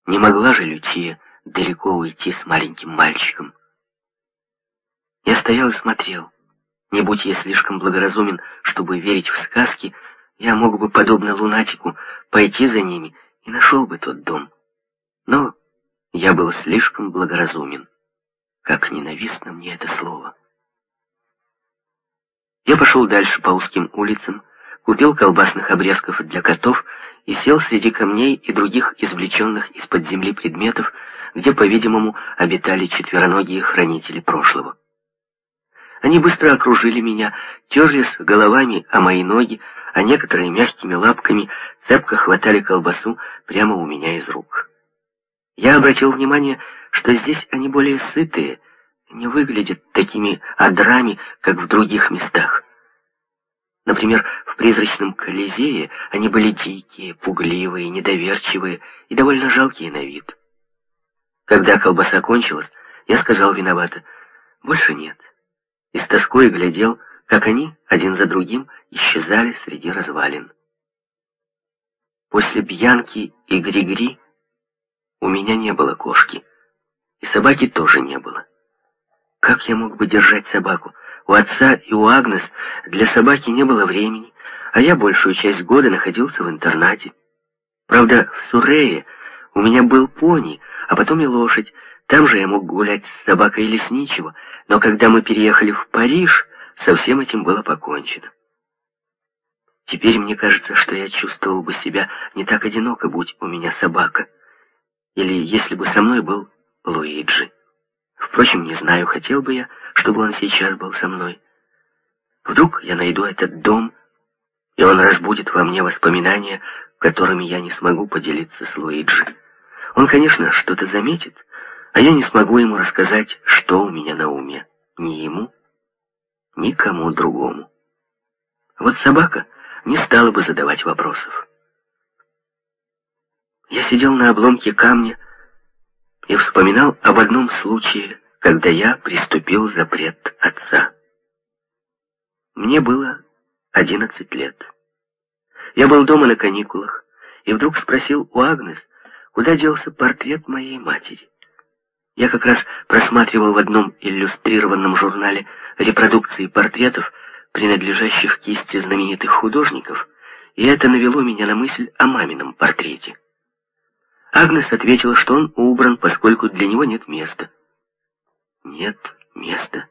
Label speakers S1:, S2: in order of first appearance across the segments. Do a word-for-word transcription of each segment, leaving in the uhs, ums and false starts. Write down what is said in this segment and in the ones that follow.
S1: Не могла же Лючия далеко уйти с маленьким мальчиком. Я стоял и смотрел. Не будь я слишком благоразумен, чтобы верить в сказки, я мог бы, подобно лунатику, пойти за ними и нашел бы тот дом. Но я был слишком благоразумен. Как ненавистно мне это слово. Я пошел дальше по узким улицам, купил колбасных обрезков для котов и сел среди камней и других извлеченных из-под земли предметов, где, по-видимому, обитали четвероногие хранители прошлого. Они быстро окружили меня, терлись головами о мои ноги, а некоторые мягкими лапками цепко хватали колбасу прямо у меня из рук. Я обратил внимание, что здесь они более сытые, не выглядят такими одрами, как в других местах. Например, в призрачном Колизее они были дикие, пугливые, недоверчивые и довольно жалкие на вид. Когда колбаса кончилась, я сказал виновато: «Больше нет». И с тоской глядел, как они, один за другим, исчезали среди развалин. После Бьянки и Гри-Гри у меня не было кошки, и собаки тоже не было. Как я мог бы держать собаку? У отца и у Агнес для собаки не было времени, а я большую часть года находился в интернате. Правда, в Суррее у меня был пони, а потом и лошадь. Там же я мог гулять с собакой лесничего, но когда мы переехали в Париж, со всем этим было покончено. Теперь мне кажется, что я чувствовал бы себя не так одиноко, будь у меня собака. Или если бы со мной был Луиджи. Впрочем, не знаю, хотел бы я, чтобы он сейчас был со мной. Вдруг я найду этот дом, и он разбудит во мне воспоминания, которыми я не смогу поделиться с Луиджи. Он, конечно, что-то заметит, а я не смогу ему рассказать, что у меня на уме. Ни ему, ни кому другому. Вот собака не стала бы задавать вопросов. Я сидел на обломке камня и вспоминал об одном случае, когда я приступил запрет отца. Мне было одиннадцать лет. Я был дома на каникулах и вдруг спросил у Агнес, куда делся портрет моей матери. Я как раз просматривал в одном иллюстрированном журнале репродукции портретов, принадлежащих кисти знаменитых художников, и это навело меня на мысль о мамином портрете. Агнес ответила, что он убран, поскольку для него нет места. Нет места?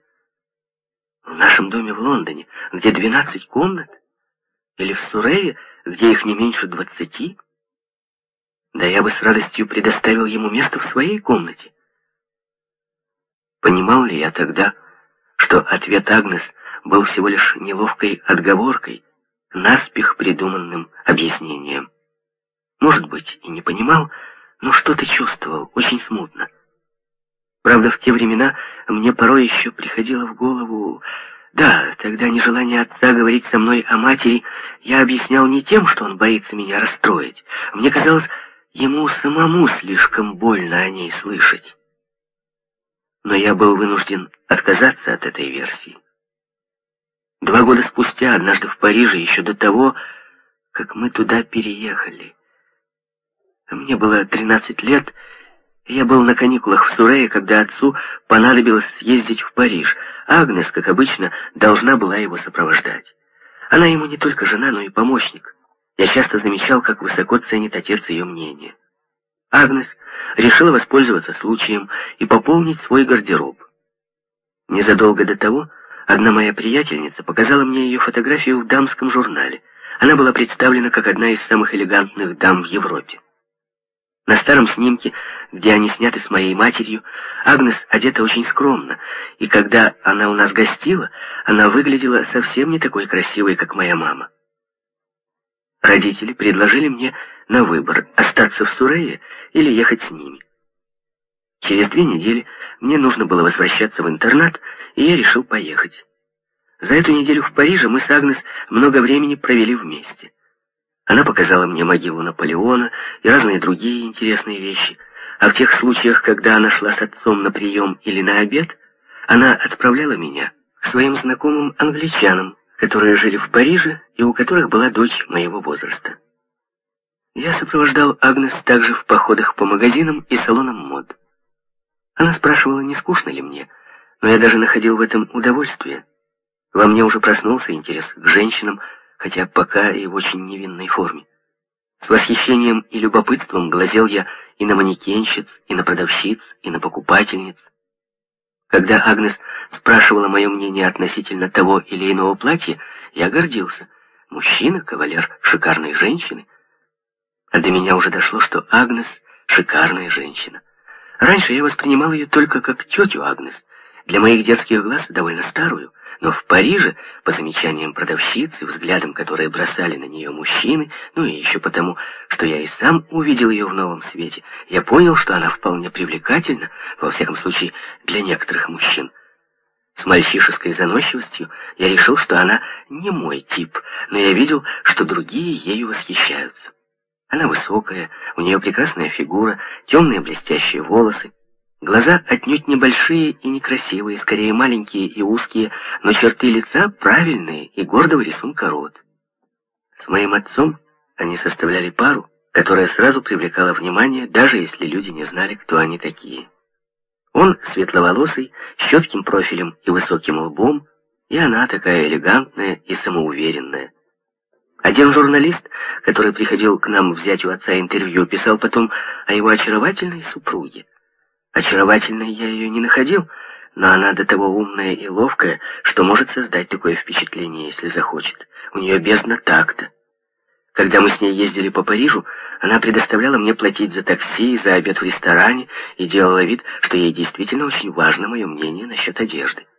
S1: В нашем доме в Лондоне, где двенадцать комнат? Или в Суррее, где их не меньше двадцати? Да я бы с радостью предоставил ему место в своей комнате. Понимал ли я тогда, что ответ Агнес был всего лишь неловкой отговоркой, наспех придуманным объяснением? Может быть, и не понимал, но что-то чувствовал, очень смутно. Правда, в те времена мне порой еще приходило в голову... Да, тогда нежелание отца говорить со мной о матери я объяснял не тем, что он боится меня расстроить. Мне казалось, ему самому слишком больно о ней слышать. Но я был вынужден отказаться от этой версии. Два года спустя, однажды в Париже, еще до того, как мы туда переехали. Мне было тринадцать лет, и я был на каникулах в Суррее, когда отцу понадобилось съездить в Париж. Агнес, как обычно, должна была его сопровождать. Она ему не только жена, но и помощник. Я часто замечал, как высоко ценит отец ее мнение. Агнес решила воспользоваться случаем и пополнить свой гардероб. Незадолго до того одна моя приятельница показала мне ее фотографию в дамском журнале. Она была представлена как одна из самых элегантных дам в Европе. На старом снимке, где они сняты с моей матерью, Агнес одета очень скромно, и когда она у нас гостила, она выглядела совсем не такой красивой, как моя мама. Родители предложили мне на выбор остаться в Суррее или ехать с ними. Через две недели мне нужно было возвращаться в интернат, и я решил поехать. За эту неделю в Париже мы с Агнес много времени провели вместе. Она показала мне могилу Наполеона и разные другие интересные вещи, а в тех случаях, когда она шла с отцом на прием или на обед, она отправляла меня к своим знакомым англичанам, которые жили в Париже и у которых была дочь моего возраста. Я сопровождал Агнес также в походах по магазинам и салонам мод. Она спрашивала, не скучно ли мне, но я даже находил в этом удовольствие. Во мне уже проснулся интерес к женщинам, хотя пока и в очень невинной форме. С восхищением и любопытством глазел я и на манекенщиц, и на продавщиц, и на покупательниц. Когда Агнес спрашивала мое мнение относительно того или иного платья, я гордился. Мужчина, кавалер шикарной женщины. А до меня уже дошло, что Агнес — шикарная женщина. Раньше я воспринимал ее только как тетю Агнес, для моих детских глаз довольно старую, но в Париже, по замечаниям продавщиц и взглядам, которые бросали на нее мужчины, ну и еще потому, что я и сам увидел ее в новом свете, я понял, что она вполне привлекательна, во всяком случае, для некоторых мужчин. С мальчишеской заносчивостью я решил, что она не мой тип, но я видел, что другие ею восхищаются. Она высокая, у нее прекрасная фигура, темные блестящие волосы, глаза отнюдь небольшие и некрасивые, скорее маленькие и узкие, но черты лица правильные и гордого рисунка рот. С моим отцом они составляли пару, которая сразу привлекала внимание, даже если люди не знали, кто они такие. Он светловолосый, с четким профилем и высоким лбом, и она такая элегантная и самоуверенная. Один журналист, который приходил к нам взять у отца интервью, писал потом о его очаровательной супруге. Очаровательной я ее не находил, но она до того умная и ловкая, что может создать такое впечатление, если захочет. У нее бездна такта. Когда мы с ней ездили по Парижу, она предоставляла мне платить за такси и за обед в ресторане и делала вид, что ей действительно очень важно мое мнение насчет одежды.